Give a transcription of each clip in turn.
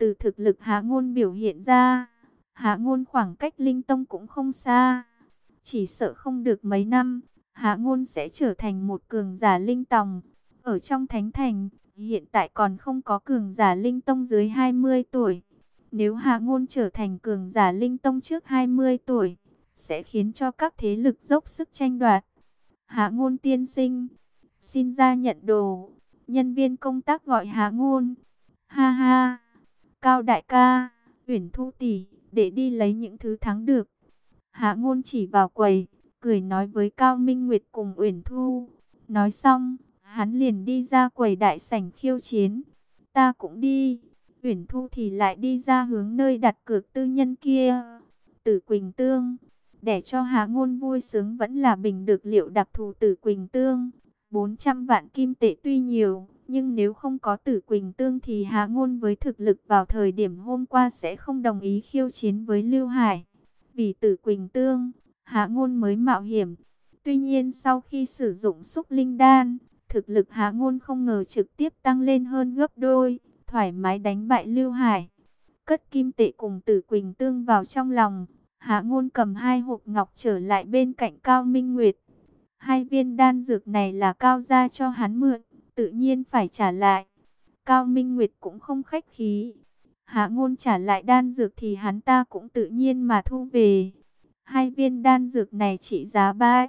từ thực lực Hạ Ngôn biểu hiện ra, Hạ Ngôn khoảng cách Linh Tông cũng không xa. Chỉ sợ không được mấy năm, Hạ Ngôn sẽ trở thành một cường giả Linh Tòng. Ở trong Thánh Thành, hiện tại còn không có cường giả Linh Tông dưới 20 tuổi. Nếu Hạ Ngôn trở thành cường giả Linh Tông trước 20 tuổi, sẽ khiến cho các thế lực dốc sức tranh đoạt. Hạ Ngôn tiên sinh, xin ra nhận đồ. Nhân viên công tác gọi Hạ Ngôn. Ha ha, Cao đại ca, Uyển Thu tỷ, để đi lấy những thứ thắng được. Hạ Ngôn chỉ vào quầy, cười nói với Cao Minh Nguyệt cùng Uyển Thu. Nói xong, hắn liền đi ra quầy đại sảnh khiêu chiến. Ta cũng đi. Uyển Thu thì lại đi ra hướng nơi đặt cược tư nhân kia. Tử Quỳnh Tương, để cho Hạ Ngôn vui sướng vẫn là bình được liệu đặc thù Tử Quỳnh Tương. 400 vạn kim tệ tuy nhiều, nhưng nếu không có Tử Quỳnh Tương thì Hạ Ngôn với thực lực vào thời điểm hôm qua sẽ không đồng ý khiêu chiến với Lưu Hải. Vì Tử Quỳnh Tương, Hạ Ngôn mới mạo hiểm. Tuy nhiên sau khi sử dụng xúc linh đan, thực lực Hạ Ngôn không ngờ trực tiếp tăng lên hơn gấp đôi, thoải mái đánh bại Lưu Hải. Cất kim tệ cùng Tử Quỳnh Tương vào trong lòng, Hạ Ngôn cầm 2 hộp ngọc trở lại bên cạnh Cao Minh Nguyệt. 2 viên đan dược này là Cao gia cho hắn mượn, tự nhiên phải trả lại. Cao Minh Nguyệt cũng không khách khí. Hạ Ngôn trả lại đan dược thì hắn ta cũng tự nhiên mà thu về. 2 viên đan dược này trị giá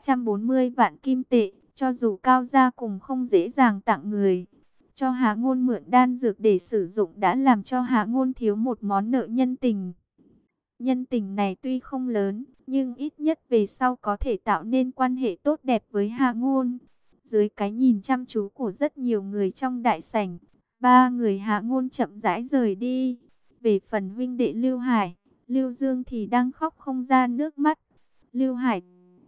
340 vạn kim tệ, cho dù Cao gia cùng không dễ dàng tặng người. Cho Hạ Ngôn mượn đan dược để sử dụng đã làm cho Hạ Ngôn thiếu một món nợ nhân tình. Nhân tình này tuy không lớn, nhưng ít nhất về sau có thể tạo nên quan hệ tốt đẹp với Hạ Ngôn. Dưới cái nhìn chăm chú của rất nhiều người trong đại sảnh, 3 người Hạ Ngôn chậm rãi rời đi. Về phần huynh đệ Lưu Hải, Lưu Dương thì đang khóc không ra nước mắt. Lưu Hải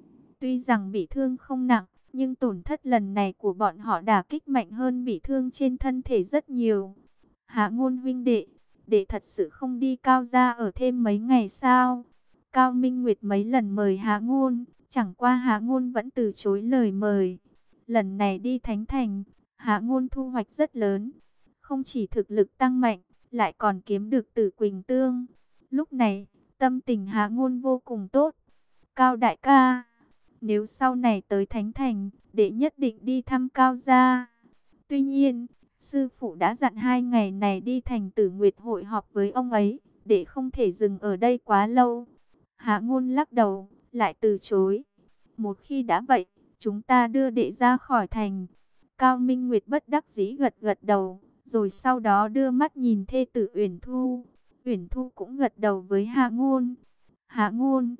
tuy rằng bị thương không nặng, nhưng tổn thất lần này của bọn họ đả kích mạnh hơn bị thương trên thân thể rất nhiều. Hạ Ngôn huynh đệ thật sự không đi Cao gia ở thêm mấy ngày sao? Cao Minh Nguyệt mấy lần mời Hạ Ngôn, chẳng qua Hạ Ngôn vẫn từ chối lời mời. Lần này đi Thánh Thành, Hạ Ngôn thu hoạch rất lớn, không chỉ thực lực tăng mạnh, lại còn kiếm được Tử Quỳnh Tương. Lúc này, tâm tình Hạ Ngôn vô cùng tốt. Cao đại ca, nếu sau này tới Thánh Thành, đệ nhất định đi thăm Cao gia. Tuy nhiên, sư phụ đã dặn 2 ngày này đi thành Tử Nguyệt hội họp với ông ấy, để không thể dừng ở đây quá lâu. Hạ Ngôn lắc đầu, lại từ chối. Một khi đã vậy, chúng ta đưa đệ ra khỏi thành. Cao Minh Nguyệt bất đắc dĩ gật gật đầu, rồi sau đó đưa mắt nhìn thê tử Uyển Thu. Uyển Thu cũng gật đầu với Hạ Ngôn. Hạ Ngôn,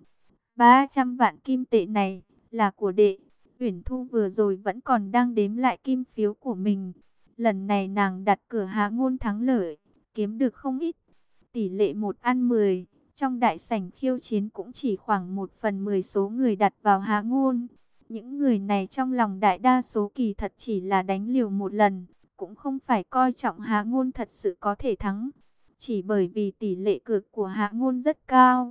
300 vạn kim tệ này là của đệ. Uyển Thu vừa rồi vẫn còn đang đếm lại kim phiếu của mình. Lần này nàng đặt cửa Hạ Ngôn thắng lợi, kiếm được không ít. Tỷ lệ 1:10, trong đại sảnh khiêu chiến cũng chỉ khoảng 1/10 số người đặt vào Hạ Ngôn. Những người này trong lòng đại đa số kỳ thật chỉ là đánh liều một lần, cũng không phải coi trọng Hạ Ngôn thật sự có thể thắng. Chỉ bởi vì tỷ lệ cược của Hạ Ngôn rất cao.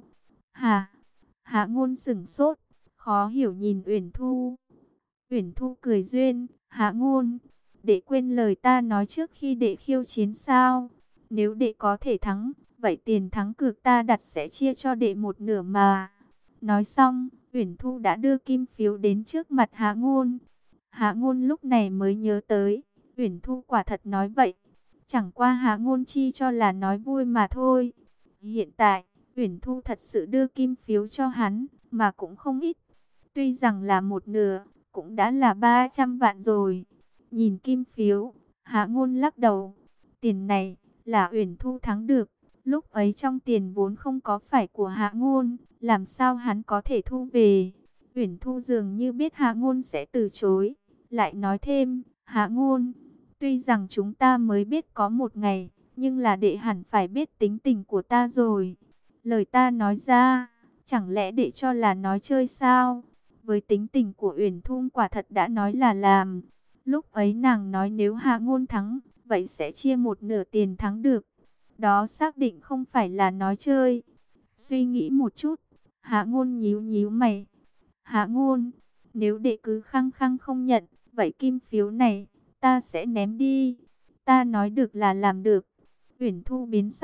Hạ Ngôn sửng sốt, khó hiểu nhìn Uyển Thu. Uyển Thu cười duyên, Hạ Ngôn, đệ quên lời ta nói trước khi đệ khiêu chiến sao? Nếu đệ có thể thắng, vậy tiền thắng cược ta đặt sẽ chia cho đệ một nửa mà. Nói xong, Uyển Thu đã đưa kim phiếu đến trước mặt Hạ Ngôn. Hạ Ngôn lúc này mới nhớ tới, Uyển Thu quả thật nói vậy. Chẳng qua Hạ Ngôn chi cho là nói vui mà thôi. Hiện tại, Uyển Thu thật sự đưa kim phiếu cho hắn, mà cũng không ít. Tuy rằng là một nửa, cũng đã là 300 vạn rồi. Nhìn kim phiếu, Hạ Ngôn lắc đầu. Tiền này là Uyển Thu thắng được. Lúc ấy trong tiền vốn không có phải của Hạ Ngôn, làm sao hắn có thể thu về? Uyển Thu dường như biết Hạ Ngôn sẽ từ chối, lại nói thêm, Hạ Ngôn, tuy rằng chúng ta mới biết có một ngày, nhưng là đệ hẳn phải biết tính tình của ta rồi. Lời ta nói ra, chẳng lẽ đệ cho là nói chơi sao? Với tính tình của Uyển Thu quả thật đã nói là làm. Lúc ấy nàng nói nếu Hạ Ngôn thắng, vậy sẽ chia một nửa tiền thắng được. Đó xác định không phải là nói chơi. Suy nghĩ một chút, Hạ Ngôn nhíu nhíu mày. Hạ Ngôn, nếu đệ cứ khăng khăng không nhận, vậy kim phiếu này, ta sẽ ném đi. Ta nói được là làm được. Uyển Thu biến sắc,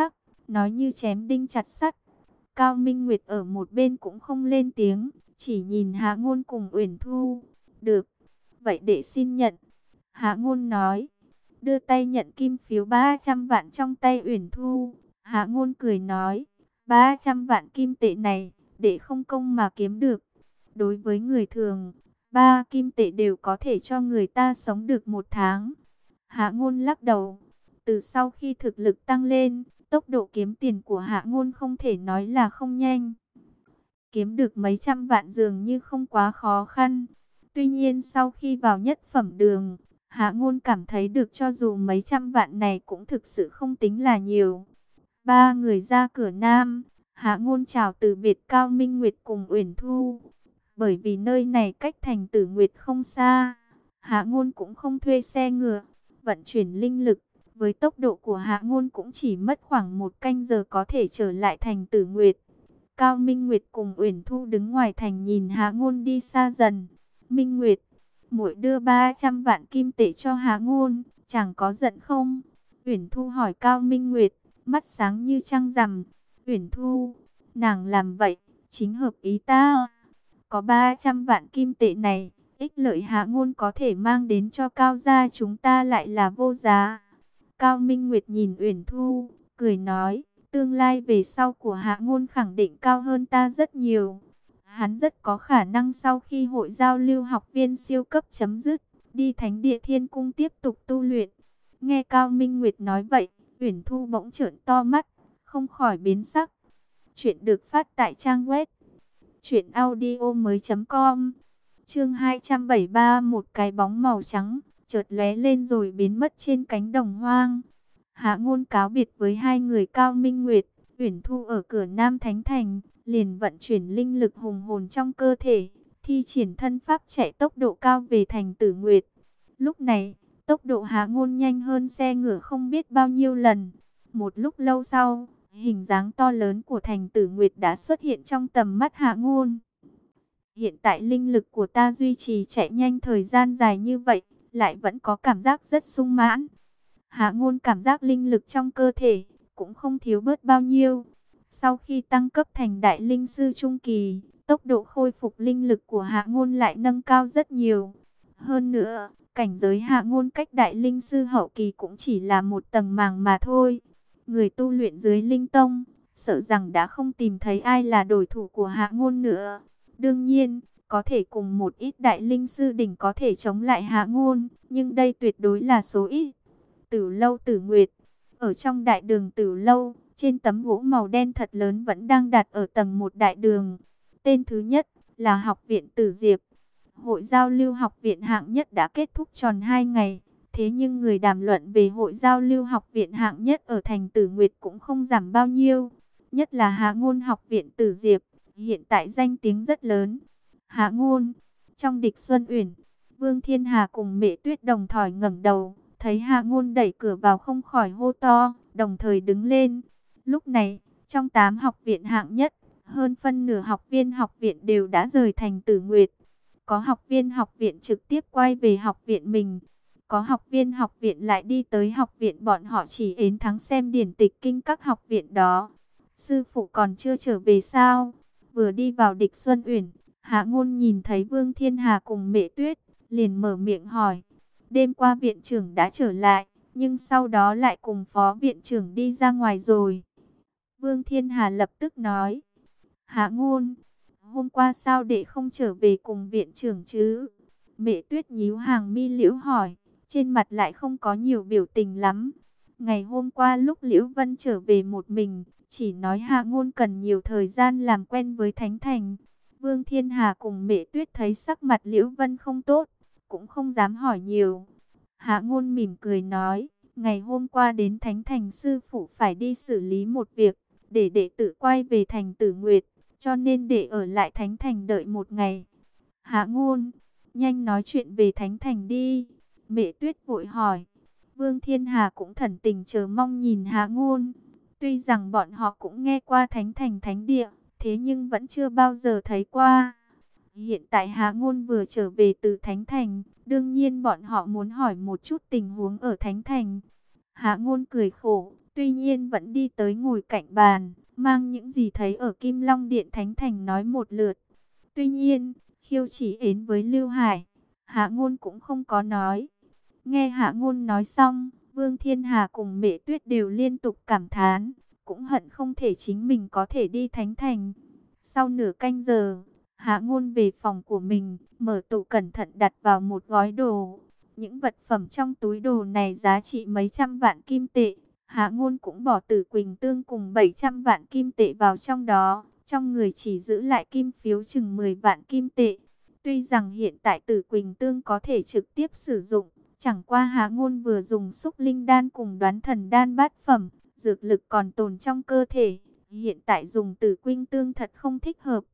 nói như chém đinh chặt sắt. Cao Minh Nguyệt ở một bên cũng không lên tiếng, chỉ nhìn Hạ Ngôn cùng Uyển Thu. Được, vậy để xin nhận. Hạ Ngôn nói, đưa tay nhận kim phiếu 300 vạn trong tay Uyển Thu. Hạ Ngôn cười nói, 300 vạn kim tệ này, để không công mà kiếm được. Đối với người thường, 3 kim tệ đều có thể cho người ta sống được 1 tháng. Hạ Ngôn lắc đầu, từ sau khi thực lực tăng lên, tốc độ kiếm tiền của Hạ Ngôn không thể nói là không nhanh. Kiếm được mấy trăm vạn dường như không quá khó khăn. Tuy nhiên sau khi vào nhất phẩm đường, Hạ Ngôn cảm thấy được cho dù mấy trăm vạn này cũng thực sự không tính là nhiều. Ba người ra cửa Nam, Hạ Ngôn chào từ biệt Cao Minh Nguyệt cùng Uyển Thu. Bởi vì nơi này cách thành Tử Nguyệt không xa, Hạ Ngôn cũng không thuê xe ngựa, vận chuyển linh lực. Với tốc độ của Hạ Ngôn cũng chỉ mất khoảng 1 canh giờ có thể trở lại thành Tử Nguyệt. Cao Minh Nguyệt cùng Uyển Thu đứng ngoài thành nhìn Hạ Ngôn đi xa dần. Minh Nguyệt, muội đưa 300 vạn kim tệ cho Hạ Ngôn, chẳng có giận không? Uyển Thu hỏi Cao Minh Nguyệt, mắt sáng như trăng rằm. Uyển Thu, nàng làm vậy, chính hợp ý ta. Có 300 vạn kim tệ này, ích lợi Hạ Ngôn có thể mang đến cho Cao gia chúng ta lại là vô giá. Cao Minh Nguyệt nhìn Uyển Thu, cười nói, tương lai về sau của Hạ Ngôn khẳng định cao hơn ta rất nhiều. Hắn rất có khả năng sau khi hội giao lưu học viên siêu cấp chấm dứt, đi Thánh Địa Thiên Cung tiếp tục tu luyện. Nghe Cao Minh Nguyệt nói vậy, Uyển Thu bỗng trợn to mắt, không khỏi biến sắc. Chuyện được phát tại trang web truyệnaudiomoi.com. Chương 273, một cái bóng màu trắng chợt lóe lên rồi biến mất trên cánh đồng hoang. Hạ Ngôn cáo biệt với hai người Cao Minh Nguyệt, Uyển Thu ở cửa Nam Thánh Thành, liền vận chuyển linh lực hùng hồn trong cơ thể, thi triển thân pháp chạy tốc độ cao về thành Tử Nguyệt. Lúc này, tốc độ Hạ Ngôn nhanh hơn xe ngựa không biết bao nhiêu lần. Một lúc lâu sau, hình dáng to lớn của thành Tử Nguyệt đã xuất hiện trong tầm mắt Hạ Ngôn. Hiện tại linh lực của ta duy trì chạy nhanh thời gian dài như vậy, lại vẫn có cảm giác rất sung mãn. Hạ Ngôn cảm giác linh lực trong cơ thể cũng không thiếu bớt bao nhiêu. Sau khi tăng cấp thành đại linh sư trung kỳ, tốc độ khôi phục linh lực của Hạ Ngôn lại nâng cao rất nhiều. Hơn nữa, cảnh giới Hạ Ngôn cách đại linh sư hậu kỳ cũng chỉ là một tầng màng mà thôi. Người tu luyện dưới linh tông, sợ rằng đã không tìm thấy ai là đối thủ của Hạ Ngôn nữa. Đương nhiên, có thể cùng một ít đại linh sư đỉnh có thể chống lại Hạ Ngôn, nhưng đây tuyệt đối là số ít. Tử lâu Tử Nguyệt, ở trong đại đường Tử lâu, trên tấm gỗ màu đen thật lớn vẫn đang đặt ở tầng 1 đại đường. Tên thứ nhất là Học viện Tử Diệp. Hội giao lưu học viện hạng nhất đã kết thúc tròn 2 ngày. Thế nhưng người đàm luận về hội giao lưu học viện hạng nhất ở thành Tử Nguyệt cũng không giảm bao nhiêu. Nhất là Hạ Ngôn Học viện Tử Diệp, hiện tại danh tiếng rất lớn. Hạ Ngôn, trong Địch Xuân Uyển, Vương Thiên Hà cùng Mẹ Tuyết đồng thời ngẩng đầu, thấy Hạ Ngôn đẩy cửa vào không khỏi hô to, đồng thời đứng lên. Lúc này, trong 8 học viện hạng nhất, hơn phân nửa học viên học viện đều đã rời thành Tử Nguyệt. Có học viên học viện trực tiếp quay về học viện mình. Có học viên học viện lại đi tới học viện bọn họ chỉ ến thắng xem điển tịch kinh các học viện đó. Sư phụ còn chưa trở về sao? Vừa đi vào Địch Xuân Uyển, Hạ Ngôn nhìn thấy Vương Thiên Hà cùng Mẹ Tuyết, liền mở miệng hỏi. Đêm qua viện trưởng đã trở lại, nhưng sau đó lại cùng phó viện trưởng đi ra ngoài rồi. Vương Thiên Hà lập tức nói. Hạ Ngôn, hôm qua sao đệ không trở về cùng viện trưởng chứ? Mẹ Tuyết nhíu hàng mi liễu hỏi, trên mặt lại không có nhiều biểu tình lắm. Ngày hôm qua lúc Liễu Vân trở về một mình, chỉ nói Hạ Ngôn cần nhiều thời gian làm quen với Thánh Thành. Vương Thiên Hà cùng Mẹ Tuyết thấy sắc mặt Liễu Vân không tốt, cũng không dám hỏi nhiều. Hạ Ngôn mỉm cười nói, ngày hôm qua đến Thánh Thành sư phụ phải đi xử lý một việc, để đệ tử quay về thành Tử Nguyệt, cho nên đệ ở lại Thánh Thành đợi một ngày. Hạ Ngôn, nhanh nói chuyện về Thánh Thành đi. Mẹ Tuyết vội hỏi. Vương Thiên Hà cũng thần tình chờ mong nhìn Hạ Ngôn. Tuy rằng bọn họ cũng nghe qua Thánh Thành Thánh Địa, thế nhưng vẫn chưa bao giờ thấy qua. Hiện tại Hạ Ngôn vừa trở về từ Thánh Thành, đương nhiên bọn họ muốn hỏi một chút tình huống ở Thánh Thành. Hạ Ngôn cười khổ, Tuy nhiên vẫn đi tới ngồi cạnh bàn, mang những gì thấy ở Kim Long Điện Thánh Thành nói một lượt. Tuy nhiên, khiêu chỉ ến với Lưu Hải, Hạ Ngôn cũng không có nói. Nghe Hạ Ngôn nói xong, Vương Thiên Hà cùng Mễ Tuyết đều liên tục cảm thán, cũng hận không thể chính mình có thể đi Thánh Thành. Sau nửa canh giờ, Hạ Ngôn về phòng của mình, mở tủ cẩn thận đặt vào một gói đồ. Những vật phẩm trong túi đồ này giá trị mấy trăm vạn kim tệ. Hạ Ngôn cũng bỏ Tử Quỳnh Tương cùng 700 vạn kim tệ vào trong đó. Trong người chỉ giữ lại kim phiếu chừng 10 vạn kim tệ. Tuy rằng hiện tại Tử Quỳnh Tương có thể trực tiếp sử dụng, chẳng qua Hạ Ngôn vừa dùng xúc linh đan cùng đoán thần đan bát phẩm, dược lực còn tồn trong cơ thể. Hiện tại dùng Tử Quỳnh Tương thật không thích hợp.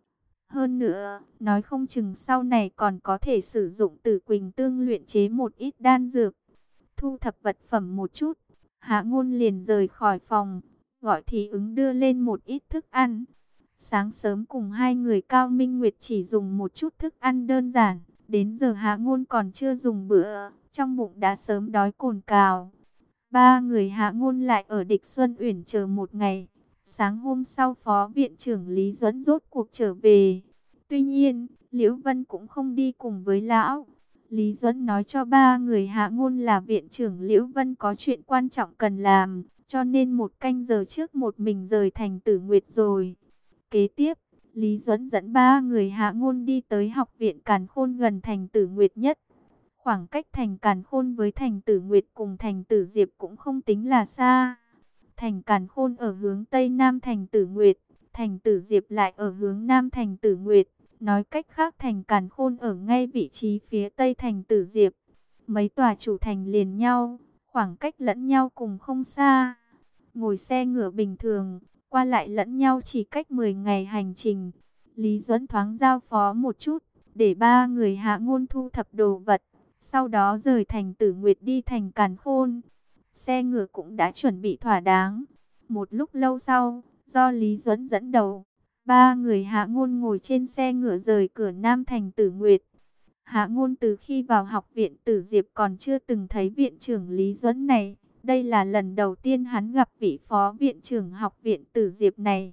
Hơn nữa, nói không chừng sau này còn có thể sử dụng Tử Quỳnh Tương luyện chế một ít đan dược. Thu thập vật phẩm một chút, Hạ Ngôn liền rời khỏi phòng, gọi Thí Ứng đưa lên một ít thức ăn. Sáng sớm cùng hai người Cao Minh Nguyệt chỉ dùng một chút thức ăn đơn giản, đến giờ Hạ Ngôn còn chưa dùng bữa, trong bụng đã sớm đói cồn cào. Ba người Hạ Ngôn lại ở Địch Xuân Uyển chờ một ngày. Sáng hôm sau Phó Viện trưởng Lý Duẫn rốt cuộc trở về. Tuy nhiên, Liễu Vân cũng không đi cùng với lão. Lý Duẫn nói cho ba người Hạ Ngôn là viện trưởng Liễu Vân có chuyện quan trọng cần làm, cho nên một canh giờ trước một mình rời thành Tử Nguyệt rồi. Kế tiếp, Lý Duẫn dẫn ba người Hạ Ngôn đi tới học viện Càn Khôn gần thành Tử Nguyệt nhất. Khoảng cách thành Càn Khôn với thành Tử Nguyệt cùng thành Tử Diệp cũng không tính là xa. Thành Càn Khôn ở hướng Tây Nam thành Tử Nguyệt, thành Tử Diệp lại ở hướng Nam thành Tử Nguyệt. Nói cách khác thành Càn Khôn ở ngay vị trí phía Tây thành Tử Diệp. Mấy tòa chủ thành liền nhau, khoảng cách lẫn nhau cùng không xa. Ngồi xe ngựa bình thường, qua lại lẫn nhau chỉ cách 10 ngày hành trình. Lý Duẫn thoáng giao phó một chút, để ba người Hạ Ngôn thu thập đồ vật. Sau đó rời thành Tử Nguyệt đi thành Càn Khôn. Xe ngựa cũng đã chuẩn bị thỏa đáng. Một lúc lâu sau, do Lý Duẫn dẫn đầu, ba người Hạ Ngôn ngồi trên xe ngựa rời cửa Nam thành Tử Nguyệt. Hạ Ngôn từ khi vào học viện Tử Diệp còn chưa từng thấy viện trưởng Lý Duẫn này. Đây là lần đầu tiên hắn gặp vị phó viện trưởng học viện Tử Diệp này.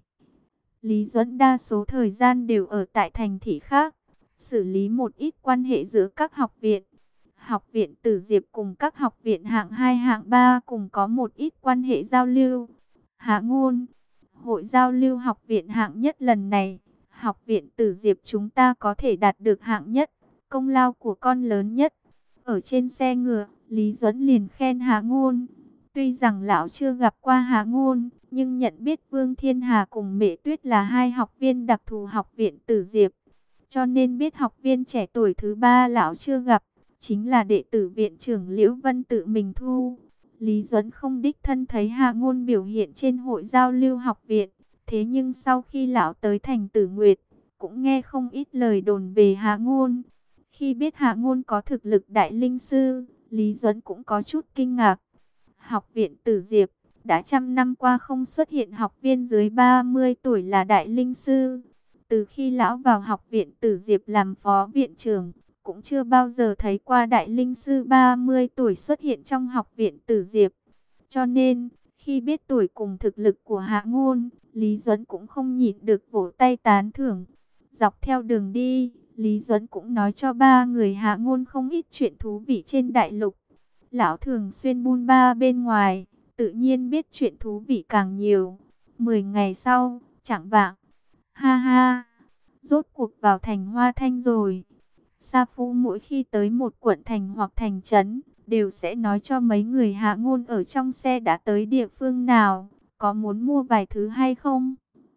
Lý Duẫn đa số thời gian đều ở tại thành thị khác, xử lý một ít quan hệ giữa các học viện. Học viện Tử Diệp cùng các học viện hạng 2 hạng 3 cùng có một ít quan hệ giao lưu. Hạ Ngôn, hội giao lưu học viện hạng nhất lần này, học viện Tử Diệp chúng ta có thể đạt được hạng nhất, công lao của con lớn nhất. Ở trên xe ngựa, Lý Duẫn liền khen Hạ Ngôn. Tuy rằng lão chưa gặp qua Hạ Ngôn, nhưng nhận biết Vương Thiên Hà cùng Mễ Tuyết là hai học viên đặc thù học viện Tử Diệp. Cho nên biết học viên trẻ tuổi thứ ba lão chưa gặp, chính là đệ tử viện trưởng Liễu Vân tự mình thu. Lý Duẫn không đích thân thấy Hạ Ngôn biểu hiện trên hội giao lưu học viện. Thế nhưng sau khi lão tới thành Tử Nguyệt, cũng nghe không ít lời đồn về Hạ Ngôn. Khi biết Hạ Ngôn có thực lực đại linh sư, Lý Duẫn cũng có chút kinh ngạc. Học viện Tử Diệp, đã trăm năm qua không xuất hiện học viên dưới 30 tuổi là đại linh sư. Từ khi lão vào học viện Tử Diệp làm phó viện trưởng, cũng chưa bao giờ thấy qua đại linh sư 30 tuổi xuất hiện trong học viện Tử Diệp. Cho nên, khi biết tuổi cùng thực lực của Hạ Ngôn, Lý Duẫn cũng không nhịn được vỗ tay tán thưởng. Dọc theo đường đi, Lý Duẫn cũng nói cho ba người Hạ Ngôn không ít chuyện thú vị trên đại lục. Lão thường xuyên buôn ba bên ngoài, tự nhiên biết chuyện thú vị càng nhiều. 10 ngày sau, chẳng vạng, ha ha, rốt cuộc vào thành Hoa Thanh rồi. Sa Phu mỗi khi tới một quận thành hoặc thành trấn, đều sẽ nói cho mấy người Hạ Ngôn ở trong xe đã tới địa phương nào, có muốn mua vài thứ hay không.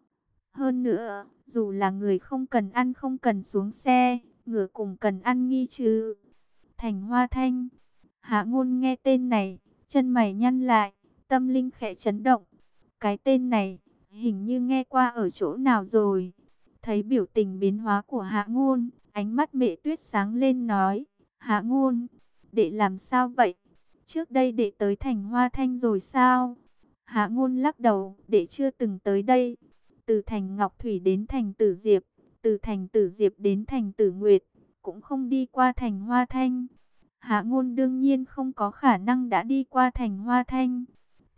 Hơn nữa, dù là người không cần ăn không cần xuống xe, ngựa cùng cần ăn nghi chứ. Thành Hoa Thanh. Hạ Ngôn nghe tên này, chân mày nhăn lại, tâm linh khẽ chấn động. Cái tên này, hình như nghe qua ở chỗ nào rồi. Thấy biểu tình biến hóa của Hạ Ngôn, ánh mắt Mễ Tuyết sáng lên nói, Hạ Ngôn, đệ làm sao vậy? Trước đây đệ tới thành Hoa Thanh rồi sao? Hạ Ngôn lắc đầu, đệ chưa từng tới đây. Từ thành Ngọc Thủy đến thành Tử Diệp, từ thành Tử Diệp đến thành Tử Nguyệt, cũng không đi qua thành Hoa Thanh. Hạ Ngôn đương nhiên không có khả năng đã đi qua thành Hoa Thanh.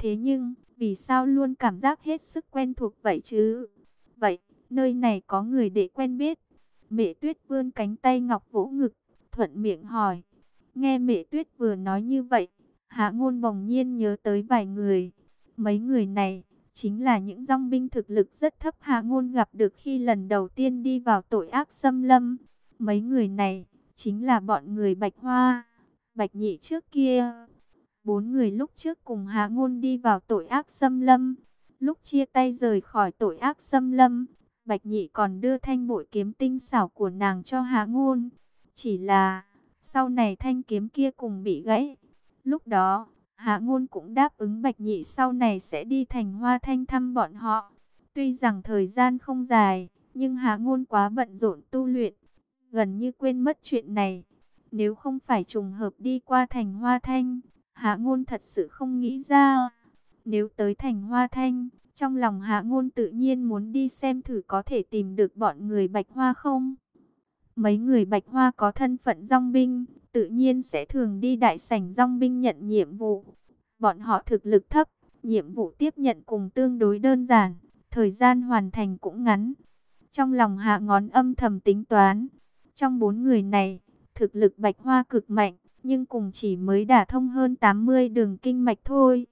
Thế nhưng, vì sao luôn cảm giác hết sức quen thuộc vậy chứ? Vậy, nơi này có người để quen biết. Mẹ Tuyết vươn cánh tay ngọc vỗ ngực, thuận miệng hỏi. Nghe Mẹ Tuyết vừa nói như vậy, Hạ Ngôn bỗng nhiên nhớ tới vài người. Mấy người này chính là những dòng binh thực lực rất thấp Hạ Ngôn gặp được khi lần đầu tiên đi vào tội ác xâm lâm. Mấy người này chính là bọn người Bạch Hoa, Bạch Nhị trước kia. 4 người lúc trước cùng Hạ Ngôn đi vào tội ác xâm lâm. Lúc chia tay rời khỏi tội ác xâm lâm, Bạch Nhị còn đưa thanh bội kiếm tinh xảo của nàng cho Hạ Ngôn. Chỉ là sau này thanh kiếm kia cùng bị gãy. Lúc đó, Hạ Ngôn cũng đáp ứng Bạch Nhị sau này sẽ đi Thành Hoa Thanh thăm bọn họ. Tuy rằng thời gian không dài, nhưng Hạ Ngôn quá bận rộn tu luyện, gần như quên mất chuyện này. Nếu không phải trùng hợp đi qua Thành Hoa Thanh, Hạ Ngôn thật sự không nghĩ ra. Nếu tới Thành Hoa Thanh, trong lòng Hạ Ngôn tự nhiên muốn đi xem thử có thể tìm được bọn người Bạch Hoa không. Mấy người Bạch Hoa có thân phận dòng binh, tự nhiên sẽ thường đi đại sảnh dòng binh nhận nhiệm vụ. Bọn họ thực lực thấp, nhiệm vụ tiếp nhận cùng tương đối đơn giản, thời gian hoàn thành cũng ngắn. Trong lòng Hạ Ngón âm thầm tính toán, trong 4 người này, thực lực Bạch Hoa cực mạnh, nhưng cùng chỉ mới đả thông hơn 80 đường kinh mạch thôi.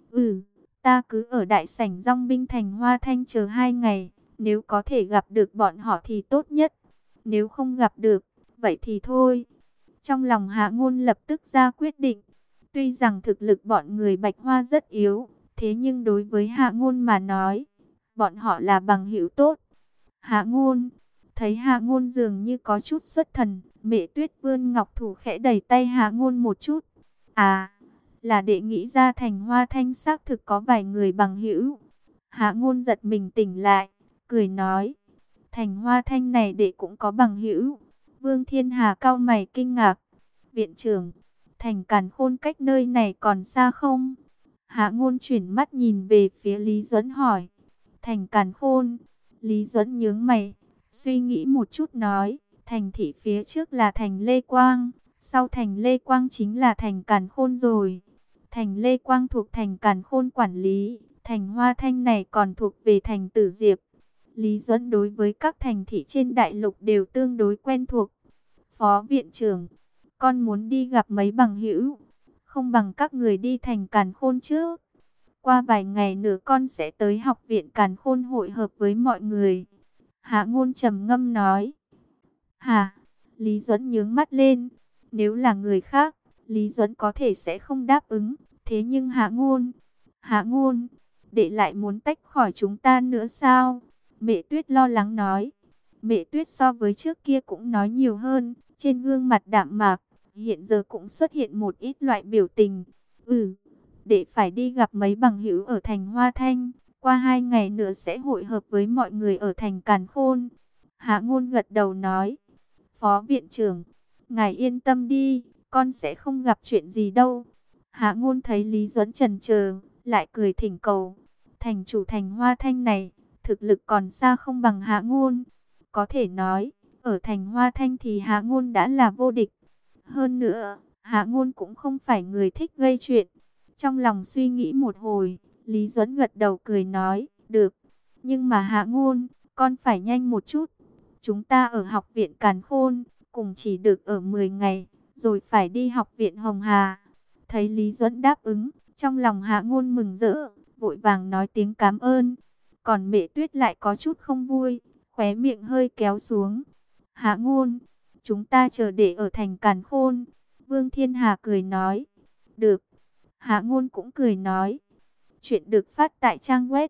Ta cứ ở đại sảnh dòng binh Thành Hoa Thanh chờ 2 ngày, nếu có thể gặp được bọn họ thì tốt nhất. Nếu không gặp được, vậy thì thôi. Trong lòng Hạ Ngôn lập tức ra quyết định. Tuy rằng thực lực bọn người Bạch Hoa rất yếu, thế nhưng đối với Hạ Ngôn mà nói, bọn họ là bằng hữu tốt. Hạ Ngôn, thấy Hạ Ngôn dường như có chút xuất thần, Mẹ Tuyết vươn ngọc thủ khẽ đẩy tay Hạ Ngôn một chút. À, là đệ nghĩ ra Thành Hoa Thanh xác thực có vài người bằng hữu. Hạ Ngôn giật mình tỉnh lại, cười nói, Thành Hoa Thanh này đệ cũng có bằng hữu. Vương Thiên Hà cau mày kinh ngạc. Viện trưởng, Thành Càn Khôn cách nơi này còn xa không? Hạ Ngôn chuyển mắt nhìn về phía Lý Duẫn hỏi. Thành Càn Khôn? Lý Duẫn nhướng mày, suy nghĩ một chút nói, thành thị phía trước là thành Lê Quang, sau thành Lê Quang chính là thành Càn Khôn rồi. Thành Lê Quang thuộc thành Càn Khôn quản lý, thành Hoa Thanh này còn thuộc về thành Tử Diệp. Lý Duẫn đối với các thành thị trên đại lục đều tương đối quen thuộc. Phó viện trưởng, con muốn đi gặp mấy bằng hữu, không bằng các người đi thành Càn Khôn trước. Qua vài ngày nữa con sẽ tới học viện Càn Khôn hội hợp với mọi người. Hạ Ngôn trầm ngâm nói. Hả? Lý Duẫn nhướng mắt lên. Nếu là người khác, Lý Duẫn có thể sẽ không đáp ứng. Thế nhưng Hạ Ngôn, đệ lại muốn tách khỏi chúng ta nữa sao? Mẹ Tuyết lo lắng nói. Mẹ Tuyết so với trước kia cũng nói nhiều hơn. Trên gương mặt đạm mạc, hiện giờ cũng xuất hiện một ít loại biểu tình. Đệ phải đi gặp mấy bằng hữu ở thành Hoa Thanh. Qua 2 ngày nữa sẽ hội hợp với mọi người ở thành Càn Khôn. Hạ Ngôn gật đầu nói. Phó viện trưởng, ngài yên tâm đi, con sẽ không gặp chuyện gì đâu. Hạ Ngôn thấy Lý Duẫn chần chờ, lại cười thỉnh cầu. Thành chủ thành Hoa Thanh này, thực lực còn xa không bằng Hạ Ngôn. Có thể nói, ở thành Hoa Thanh thì Hạ Ngôn đã là vô địch. Hơn nữa, Hạ Ngôn cũng không phải người thích gây chuyện. Trong lòng suy nghĩ một hồi, Lý Duẫn gật đầu cười nói, được. Nhưng mà Hạ Ngôn, con phải nhanh một chút. Chúng ta ở học viện Càn Khôn, cùng chỉ được ở 10 ngày, rồi phải đi học viện Hồng Hà. Thấy Lý Duẫn đáp ứng, trong lòng Hạ Ngôn mừng rỡ, vội vàng nói tiếng cảm ơn. Còn Mẹ Tuyết lại có chút không vui, khóe miệng hơi kéo xuống. Hạ Ngôn, chúng ta chờ đệ ở thành Càn Khôn. Vương Thiên Hà cười nói, được. Hạ Ngôn cũng cười nói. Chuyện được phát tại trang web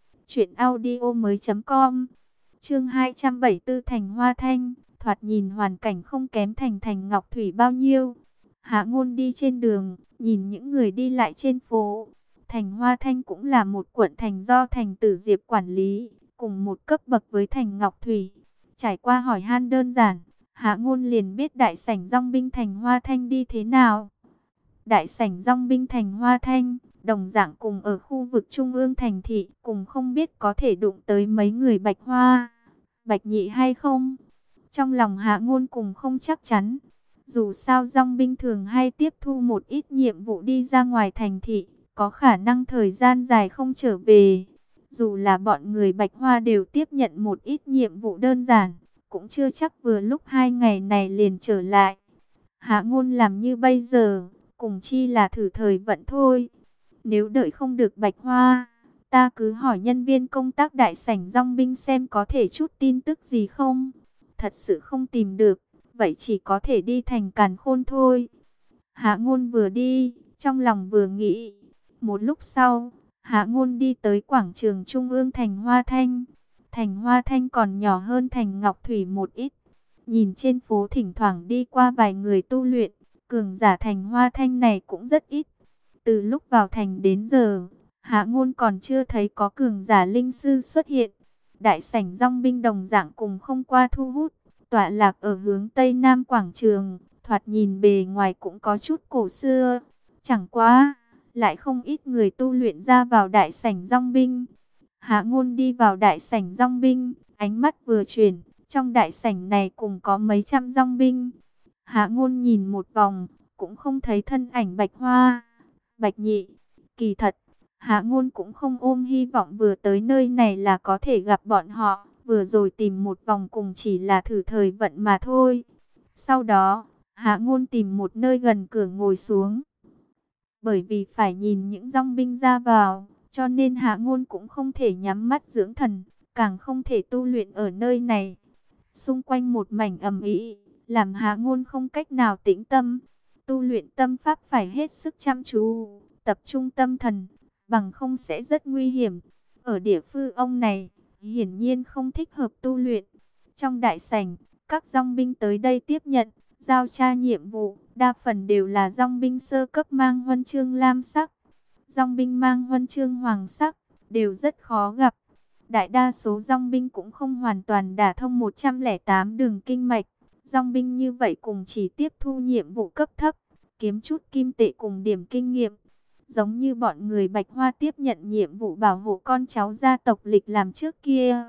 truyệnaudiomoi.com. Chương 274 Thành Hoa Thanh, thoạt nhìn hoàn cảnh không kém thành Thành Ngọc Thủy bao nhiêu. Hạ Ngôn đi trên đường, nhìn những người đi lại trên phố. Thành Hoa Thanh cũng là một quận thành do thành Tử Diệp quản lý, cùng một cấp bậc với thành Ngọc Thủy. Trải qua hỏi han đơn giản, Hạ Ngôn liền biết đại sảnh dòng binh thành Hoa Thanh đi thế nào. Đại sảnh dòng binh thành Hoa Thanh, đồng dạng cùng ở khu vực trung ương thành thị, cùng không biết có thể đụng tới mấy người Bạch Hoa, Bạch Nhị hay không. Trong lòng Hạ Ngôn cùng không chắc chắn. Dù sao dòng binh thường hay tiếp thu một ít nhiệm vụ đi ra ngoài thành thị, có khả năng thời gian dài không trở về. Dù là bọn người Bạch Hoa đều tiếp nhận một ít nhiệm vụ đơn giản, cũng chưa chắc vừa lúc 2 ngày này liền trở lại. Hạ Ngôn làm như bây giờ, cùng chi là thử thời vận thôi. Nếu đợi không được Bạch Hoa, ta cứ hỏi nhân viên công tác đại sảnh dong binh xem có thể chút tin tức gì không. Thật sự không tìm được, vậy chỉ có thể đi thành Càn Khôn thôi. Hạ Ngôn vừa đi, trong lòng vừa nghĩ. Một lúc sau, Hạ Ngôn đi tới quảng trường trung ương thành Hoa Thanh. Thành Hoa Thanh còn nhỏ hơn thành Ngọc Thủy một ít. Nhìn trên phố thỉnh thoảng đi qua vài người tu luyện, cường giả thành Hoa Thanh này cũng rất ít. Từ lúc vào thành đến giờ, Hạ Ngôn còn chưa thấy có cường giả linh sư xuất hiện. Đại sảnh dong binh đồng dạng cùng không qua thu hút, tọa lạc ở hướng Tây Nam quảng trường, thoạt nhìn bề ngoài cũng có chút cổ xưa. Chẳng quá, lại không ít người tu luyện ra vào đại sảnh dong binh. Hạ Ngôn đi vào đại sảnh dong binh, ánh mắt vừa chuyển, trong đại sảnh này cùng có mấy trăm dong binh. Hạ Ngôn nhìn một vòng, cũng không thấy thân ảnh Bạch Hoa, Bạch Nhị. Kỳ thật, Hạ Ngôn cũng không ôm hy vọng vừa tới nơi này là có thể gặp bọn họ. Vừa rồi tìm một vòng cùng chỉ là thử thời vận mà thôi. Sau đó, Hạ Ngôn tìm một nơi gần cửa ngồi xuống. Bởi vì phải nhìn những dong binh ra vào, cho nên Hạ Ngôn cũng không thể nhắm mắt dưỡng thần, càng không thể tu luyện ở nơi này. Xung quanh một mảnh ầm ĩ, làm Hạ Ngôn không cách nào tĩnh tâm. Tu luyện tâm pháp phải hết sức chăm chú, tập trung tâm thần, bằng không sẽ rất nguy hiểm. Ở địa phương ông này, hiển nhiên không thích hợp tu luyện. Trong đại sảnh, các dong binh tới đây tiếp nhận, giao tra nhiệm vụ, đa phần đều là dong binh sơ cấp mang huân chương lam sắc. Dong binh mang huân chương hoàng sắc, đều rất khó gặp. Đại đa số dong binh cũng không hoàn toàn đả thông 108 đường kinh mạch. Dong binh như vậy cùng chỉ tiếp thu nhiệm vụ cấp thấp, kiếm chút kim tệ cùng điểm kinh nghiệm. Giống như bọn người Bạch Hoa tiếp nhận nhiệm vụ bảo hộ con cháu gia tộc Lịch làm trước kia.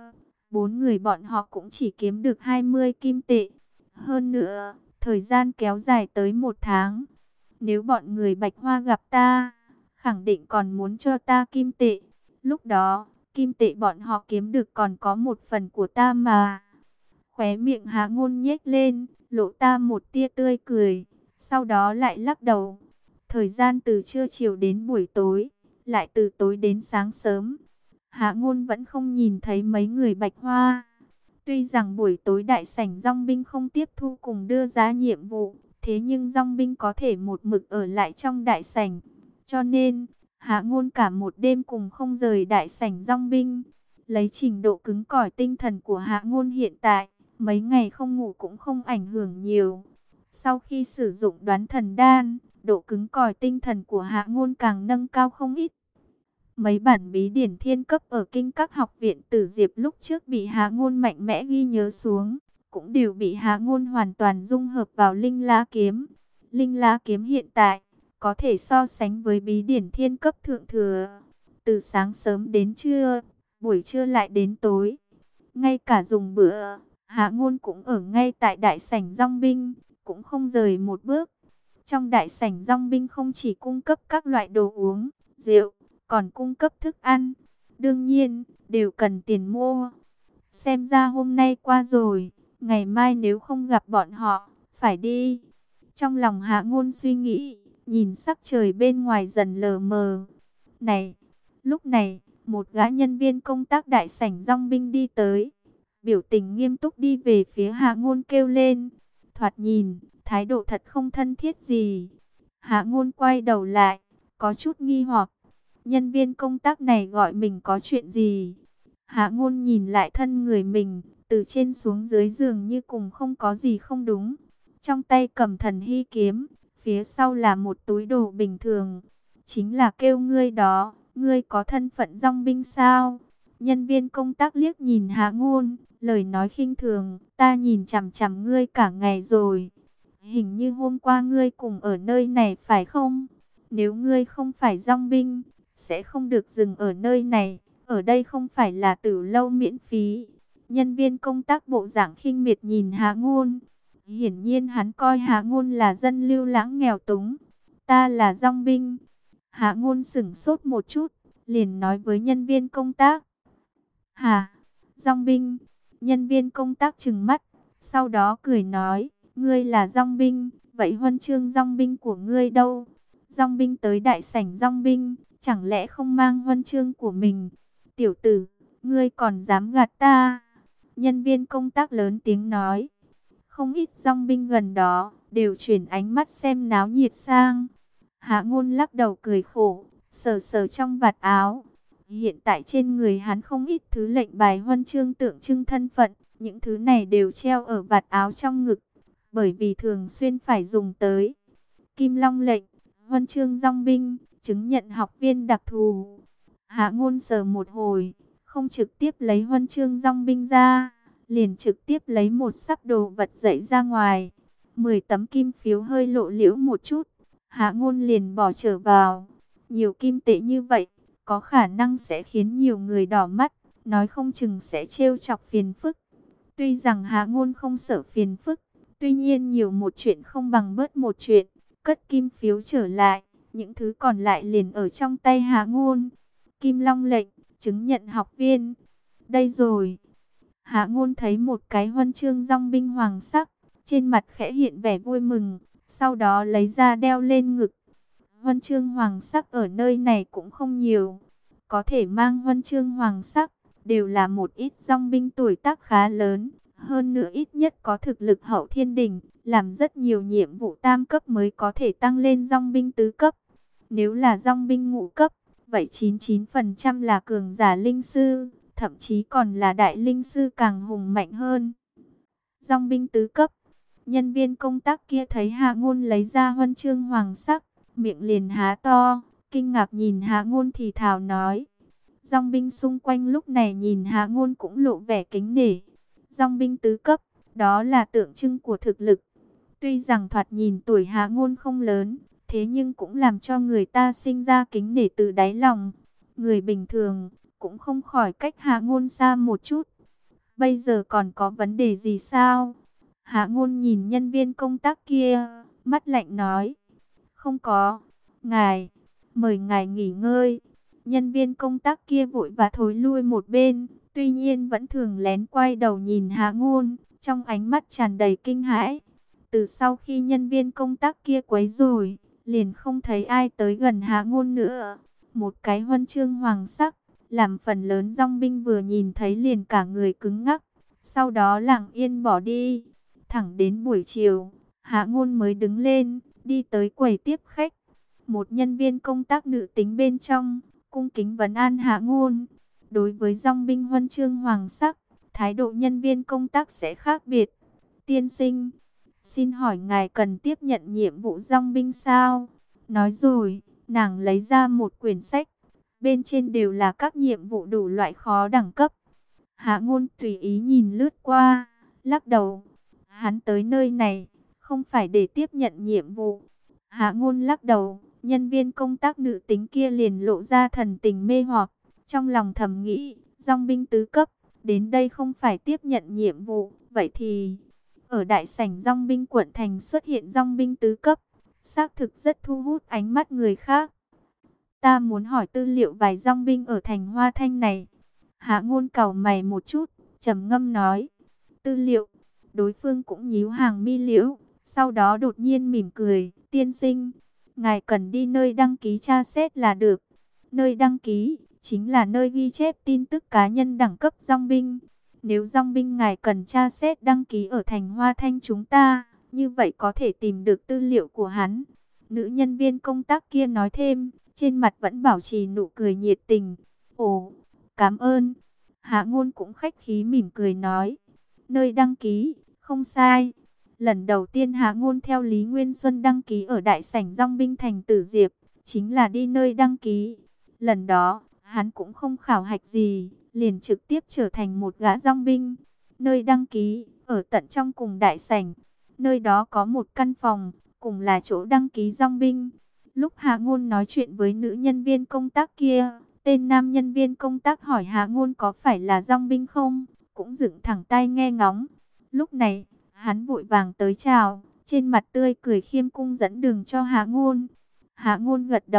4 người bọn họ cũng chỉ kiếm được 20 kim tệ. Hơn nữa, thời gian kéo dài tới 1 tháng. Nếu bọn người Bạch Hoa gặp ta, khẳng định còn muốn cho ta kim tệ. Lúc đó, kim tệ bọn họ kiếm được còn có 1 phần của ta mà. Khóe miệng Hạ Ngôn nhếch lên, lộ ta một tia tươi cười, sau đó lại lắc đầu. Thời gian từ trưa chiều đến buổi tối, lại từ tối đến sáng sớm. Hạ Ngôn vẫn không nhìn thấy mấy người Bạch Hoa. Tuy rằng buổi tối đại sảnh dong binh không tiếp thu cùng đưa ra nhiệm vụ, thế nhưng dong binh có thể một mực ở lại trong đại sảnh. Cho nên, Hạ Ngôn cả một đêm cùng không rời đại sảnh dong binh. Lấy trình độ cứng cỏi tinh thần của Hạ Ngôn hiện tại, mấy ngày không ngủ cũng không ảnh hưởng nhiều. Sau khi sử dụng đoán thần đan, độ cứng cỏi tinh thần của Hạ Ngôn càng nâng cao không ít. Mấy bản bí điển thiên cấp ở kinh các học viện Tử Diệp lúc trước bị Hạ Ngôn mạnh mẽ ghi nhớ xuống, cũng đều bị Hạ Ngôn hoàn toàn dung hợp vào Linh Lá Kiếm. Linh Lá Kiếm hiện tại có thể so sánh với bí điển thiên cấp thượng thừa. Từ sáng sớm đến trưa, buổi trưa lại đến tối, ngay cả dùng bữa, Hạ Ngôn cũng ở ngay tại đại sảnh dong binh, cũng không rời một bước. Trong đại sảnh dong binh không chỉ cung cấp các loại đồ uống, rượu, còn cung cấp thức ăn. Đương nhiên, đều cần tiền mua. Xem ra hôm nay qua rồi, ngày mai nếu không gặp bọn họ, phải đi. Trong lòng Hạ Ngôn suy nghĩ, nhìn sắc trời bên ngoài dần lờ mờ. Này, lúc này, một gã nhân viên công tác đại sảnh dong binh đi tới. Biểu tình nghiêm túc đi về phía Hạ Ngôn kêu lên. Thoạt nhìn, thái độ thật không thân thiết gì. Hạ Ngôn quay đầu lại, có chút nghi hoặc. Nhân viên công tác này gọi mình có chuyện gì? Hạ Ngôn nhìn lại thân người mình, từ trên xuống dưới dường như cùng không có gì không đúng. Trong tay cầm thần hy kiếm, phía sau là một túi đồ bình thường. Chính là kêu ngươi đó, ngươi có thân phận dong binh sao? Nhân viên công tác liếc nhìn Hạ Ngôn, lời nói khinh thường, ta nhìn chằm chằm ngươi cả ngày rồi. Hình như hôm qua ngươi cùng ở nơi này phải không? Nếu ngươi không phải dong binh, sẽ không được dừng ở nơi này. Ở đây không phải là tử lâu miễn phí. Nhân viên công tác bộ dạng khinh miệt nhìn Hạ Ngôn. Hiển nhiên hắn coi Hạ Ngôn là dân lưu lãng nghèo túng. Ta là dong binh. Hạ Ngôn sửng sốt một chút, liền nói với nhân viên công tác. Hả? Dong binh? Nhân viên công tác trừng mắt, sau đó cười nói, ngươi là dong binh, vậy huân chương dong binh của ngươi đâu? Dong binh tới đại sảnh dong binh, chẳng lẽ không mang huân chương của mình? Tiểu tử, ngươi còn dám gạt ta? Nhân viên công tác lớn tiếng nói. Không ít dong binh gần đó, đều chuyển ánh mắt xem náo nhiệt sang. Hạ Ngôn lắc đầu cười khổ, sờ sờ trong vạt áo. Hiện tại trên người hắn không ít thứ lệnh bài huân chương tượng trưng thân phận, những thứ này đều treo ở vạt áo trong ngực, bởi vì thường xuyên phải dùng tới. Kim Long lệnh, huân chương dong binh, chứng nhận học viên đặc thù. Hạ Ngôn sờ một hồi, không trực tiếp lấy huân chương dong binh ra, liền trực tiếp lấy một sắp đồ vật dậy ra ngoài. 10 tấm kim phiếu hơi lộ liễu một chút, Hạ Ngôn liền bỏ trở vào. Nhiều kim tệ như vậy, có khả năng sẽ khiến nhiều người đỏ mắt, nói không chừng sẽ trêu chọc phiền phức. Tuy rằng Hạ Ngôn không sợ phiền phức, tuy nhiên nhiều một chuyện không bằng bớt một chuyện. Cất kim phiếu trở lại, những thứ còn lại liền ở trong tay Hạ Ngôn. Kim Long lệnh, chứng nhận học viên. Đây rồi. Hạ Ngôn thấy một cái huân chương dong binh hoàng sắc, trên mặt khẽ hiện vẻ vui mừng, sau đó lấy ra đeo lên ngực. Huân chương hoàng sắc ở nơi này cũng không nhiều, có thể mang huân chương hoàng sắc đều là một ít dong binh tuổi tác khá lớn, hơn nữa ít nhất có thực lực hậu thiên đỉnh, làm rất nhiều nhiệm vụ tam cấp mới có thể tăng lên dong binh tứ cấp. Nếu là dong binh ngũ cấp, vậy 99% là cường giả linh sư, thậm chí còn là đại linh sư càng hùng mạnh hơn. Dong binh tứ cấp, nhân viên công tác kia thấy Hạ Ngôn lấy ra huân chương hoàng sắc, miệng liền há to, kinh ngạc nhìn Hạ Ngôn thì thào nói. Dong binh xung quanh lúc này nhìn Hạ Ngôn cũng lộ vẻ kính nể. Dong binh tứ cấp, đó là tượng trưng của thực lực. Tuy rằng thoạt nhìn tuổi Hạ Ngôn không lớn, thế nhưng cũng làm cho người ta sinh ra kính nể từ đáy lòng. Người bình thường cũng không khỏi cách Hạ Ngôn xa một chút. Bây giờ còn có vấn đề gì sao? Hạ Ngôn nhìn nhân viên công tác kia, mắt lạnh nói. Không có, ngài, mời ngài nghỉ ngơi. Nhân viên công tác kia vội và thối lui một bên, tuy nhiên vẫn thường lén quay đầu nhìn Hạ Ngôn, trong ánh mắt tràn đầy kinh hãi. Từ sau khi nhân viên công tác kia quấy rối, liền không thấy ai tới gần Hạ Ngôn nữa. Một cái huân chương hoàng sắc, làm phần lớn dong binh vừa nhìn thấy liền cả người cứng ngắc, sau đó lặng yên bỏ đi. Thẳng đến buổi chiều, Hạ Ngôn mới đứng lên, đi tới quầy tiếp khách. Một nhân viên công tác nữ tính bên trong, cung kính vấn an Hạ Ngôn. Đối với dong binh huân chương hoàng sắc, thái độ nhân viên công tác sẽ khác biệt. Tiên sinh, xin hỏi ngài cần tiếp nhận nhiệm vụ dong binh sao? Nói rồi, nàng lấy ra một quyển sách, bên trên đều là các nhiệm vụ đủ loại khó đẳng cấp. Hạ Ngôn tùy ý nhìn lướt qua, lắc đầu. Hắn tới nơi này, không phải để tiếp nhận nhiệm vụ. Hạ Ngôn lắc đầu, nhân viên công tác nữ tính kia liền lộ ra thần tình mê hoặc. Trong lòng thầm nghĩ, dong binh tứ cấp, đến đây không phải tiếp nhận nhiệm vụ. Vậy thì, ở đại sảnh dong binh quận thành xuất hiện dong binh tứ cấp, xác thực rất thu hút ánh mắt người khác. Ta muốn hỏi tư liệu vài dong binh ở thành Hoa Thanh này. Hạ Ngôn cau mày một chút, trầm ngâm nói. Tư liệu, đối phương cũng nhíu hàng mi liễu, sau đó đột nhiên mỉm cười. Tiên sinh, ngài cần đi nơi đăng ký tra xét là được. Nơi đăng ký, chính là nơi ghi chép tin tức cá nhân đẳng cấp dong binh. Nếu dong binh ngài cần tra xét đăng ký ở thành Hoa Thanh chúng ta, như vậy có thể tìm được tư liệu của hắn. Nữ nhân viên công tác kia nói thêm, trên mặt vẫn bảo trì nụ cười nhiệt tình. Ồ, cảm ơn. Hạ Ngôn cũng khách khí mỉm cười nói. Nơi đăng ký, không sai. Lần đầu tiên Hạ Ngôn theo Lý Nguyên Xuân đăng ký ở đại sảnh dong binh thành Tử Diệp, chính là đi nơi đăng ký. Lần đó, hắn cũng không khảo hạch gì, liền trực tiếp trở thành một gã dong binh. Nơi đăng ký, ở tận trong cùng đại sảnh. Nơi đó có một căn phòng, cùng là chỗ đăng ký dong binh. Lúc Hạ Ngôn nói chuyện với nữ nhân viên công tác kia, tên nam nhân viên công tác hỏi Hạ Ngôn có phải là dong binh không, cũng dựng thẳng tai nghe ngóng. Lúc này, hắn vội vàng tới chào, trên mặt tươi cười khiêm cung dẫn đường cho Hạ Ngôn. Hạ Ngôn gật đầu,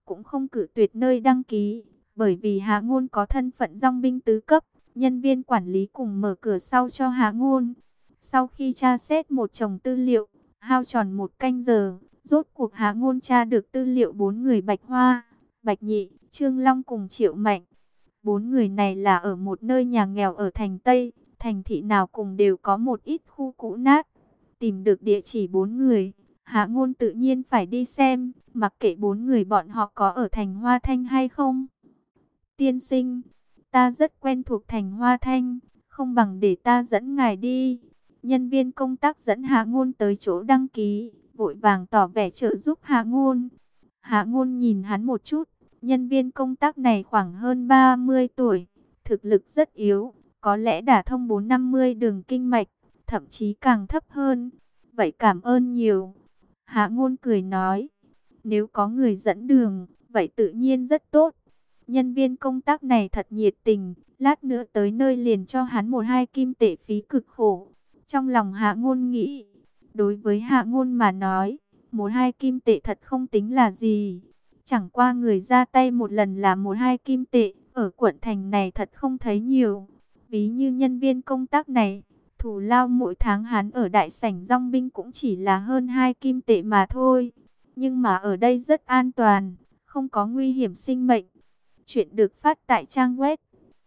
cũng không cự tuyệt nơi đăng ký, bởi vì Hạ Ngôn có thân phận dòng binh tứ cấp. Nhân viên quản lý cùng mở cửa sau cho Hạ Ngôn. Sau khi tra xét một chồng tư liệu, hao tròn 1 canh giờ, rốt cuộc Hạ Ngôn tra được tư liệu 4 người Bạch Hoa, Bạch Nhị, Trương Long cùng Triệu Mạnh. 4 người này là ở một nơi nhà nghèo ở thành Tây, thành thị nào cùng đều có một ít khu cũ nát. Tìm được địa chỉ 4 người, Hạ Ngôn tự nhiên phải đi xem, mặc kệ 4 người bọn họ có ở thành Hoa Thanh hay không. Tiên sinh, ta rất quen thuộc thành Hoa Thanh, không bằng để ta dẫn ngài đi. Nhân viên công tác dẫn Hạ Ngôn tới chỗ đăng ký, vội vàng tỏ vẻ trợ giúp Hạ Ngôn. Hạ Ngôn nhìn hắn một chút, nhân viên công tác này khoảng hơn 30 tuổi, thực lực rất yếu, có lẽ đả thông 450 đường kinh mạch, thậm chí càng thấp hơn. Vậy cảm ơn nhiều. Hạ Ngôn cười nói, nếu có người dẫn đường, vậy tự nhiên rất tốt. Nhân viên công tác này thật nhiệt tình, lát nữa tới nơi liền cho hắn 1-2 kim tệ phí cực khổ. Trong lòng Hạ Ngôn nghĩ, đối với Hạ Ngôn mà nói, 1-2 kim tệ thật không tính là gì. Chẳng qua người ra tay một lần là 1-2 kim tệ, ở quận thành này thật không thấy nhiều. Ví như nhân viên công tác này, thù lao mỗi tháng hắn ở đại sảnh dong binh cũng chỉ là hơn 2 kim tệ mà thôi. Nhưng mà ở đây rất an toàn, không có nguy hiểm sinh mệnh. Chuyện được phát tại trang web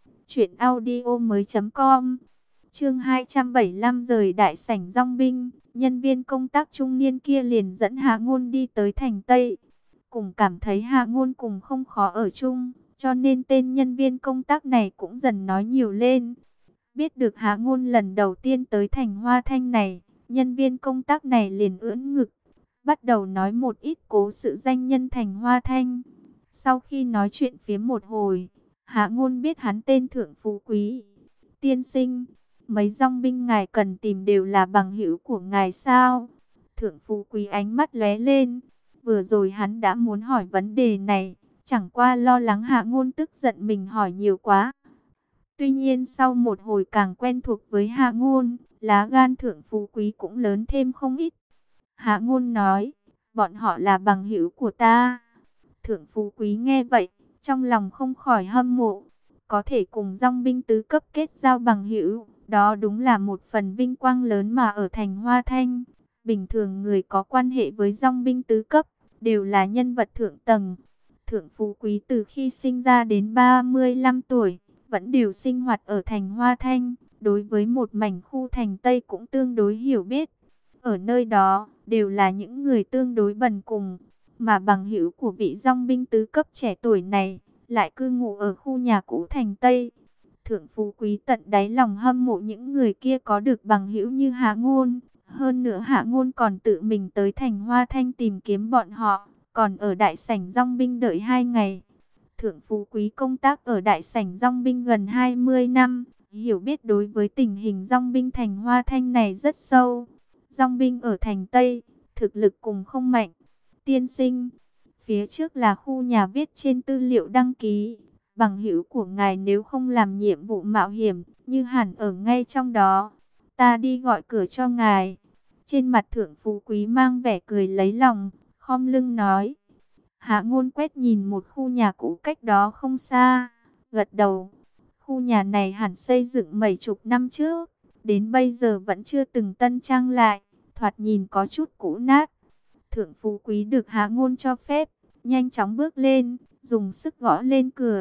truyệnaudiomoi.com. Chương 275 rời đại sảnh dong binh, nhân viên công tác trung niên kia liền dẫn Hạ Ngôn đi tới thành Tây. Cùng cảm thấy Hạ Ngôn cùng không khó ở chung, cho nên tên nhân viên công tác này cũng dần nói nhiều lên. Biết được Hạ Ngôn lần đầu tiên tới thành Hoa Thanh này, nhân viên công tác này liền ưỡn ngực, bắt đầu nói một ít cố sự danh nhân thành Hoa Thanh. Sau khi nói chuyện phiếm một hồi, Hạ Ngôn biết hắn tên Thượng Phú Quý. Tiên sinh, mấy dòng binh ngài cần tìm đều là bằng hữu của ngài sao? Thượng Phú Quý ánh mắt lóe lên. Vừa rồi hắn đã muốn hỏi vấn đề này, chẳng qua lo lắng Hạ Ngôn tức giận mình hỏi nhiều quá. Tuy nhiên sau một hồi càng quen thuộc với Hạ Ngôn, lá gan Thượng Phú Quý cũng lớn thêm không ít. Hạ Ngôn nói, bọn họ là bằng hữu của ta. Thượng Phú Quý nghe vậy, trong lòng không khỏi hâm mộ. Có thể cùng dòng binh tứ cấp kết giao bằng hữu, đó đúng là một phần vinh quang lớn mà ở thành Hoa Thanh. Bình thường người có quan hệ với dòng binh tứ cấp, đều là nhân vật thượng tầng. Thượng Phú Quý từ khi sinh ra đến 35 tuổi, vẫn đều sinh hoạt ở thành Hoa Thanh. Đối với một mảnh khu thành Tây cũng tương đối hiểu biết. Ở nơi đó, đều là những người tương đối bần cùng. Mà bằng hữu của vị dòng binh tứ cấp trẻ tuổi này, lại cư ngụ ở khu nhà cũ thành Tây. Thượng Phú Quý tận đáy lòng hâm mộ những người kia có được bằng hữu như Hạ Ngôn. Hơn nữa Hạ Ngôn còn tự mình tới thành Hoa Thanh tìm kiếm bọn họ, còn ở đại sảnh dòng binh đợi 2 ngày. Thượng Phú Quý công tác ở đại sảnh dòng binh gần 20 năm, hiểu biết đối với tình hình dòng binh thành Hoa Thanh này rất sâu. Dòng binh ở thành Tây, thực lực cùng không mạnh. Tiên sinh, phía trước là khu nhà viết trên tư liệu đăng ký. Bằng hữu của ngài nếu không làm nhiệm vụ mạo hiểm, như hẳn ở ngay trong đó. Ta đi gọi cửa cho ngài. Trên mặt Thượng Phú Quý mang vẻ cười lấy lòng, khom lưng nói. Hạ Ngôn quét nhìn một khu nhà cũ cách đó không xa, gật đầu. Khu nhà này hẳn xây dựng mấy chục năm trước, đến bây giờ vẫn chưa từng tân trang lại, thoạt nhìn có chút cũ nát. Thượng Phú Quý được Hạ Ngôn cho phép, nhanh chóng bước lên, dùng sức gõ lên cửa.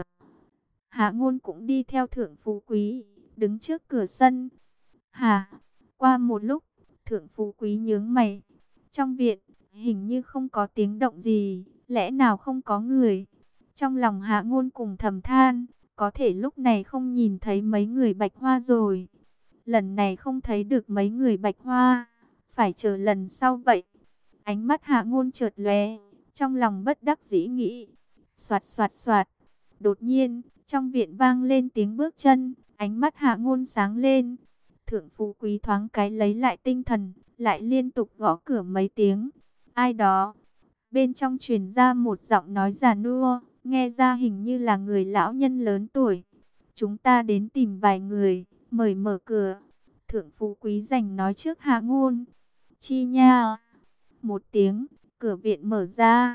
Hạ Ngôn cũng đi theo Thượng Phú Quý, đứng trước cửa sân. Hả? Qua một lúc, Thượng Phú Quý nhướng mày. Trong viện, hình như không có tiếng động gì, lẽ nào không có người? Trong lòng Hạ Ngôn cùng thầm than, có thể lúc này không nhìn thấy mấy người Bạch Hoa rồi. Lần này không thấy được mấy người Bạch Hoa, phải chờ lần sau vậy. Ánh mắt Hạ Ngôn chợt lóe, trong lòng bất đắc dĩ nghĩ. Soạt soạt soạt. Đột nhiên, trong viện vang lên tiếng bước chân, ánh mắt Hạ Ngôn sáng lên. Thượng Phú Quý thoáng cái lấy lại tinh thần, lại liên tục gõ cửa mấy tiếng. Ai đó? Bên trong truyền ra một giọng nói già nua, nghe ra hình như là người lão nhân lớn tuổi. Chúng ta đến tìm vài người, mời mở cửa. Thượng Phú Quý giành nói trước Hạ Ngôn. Chi nha. Một tiếng, cửa viện mở ra.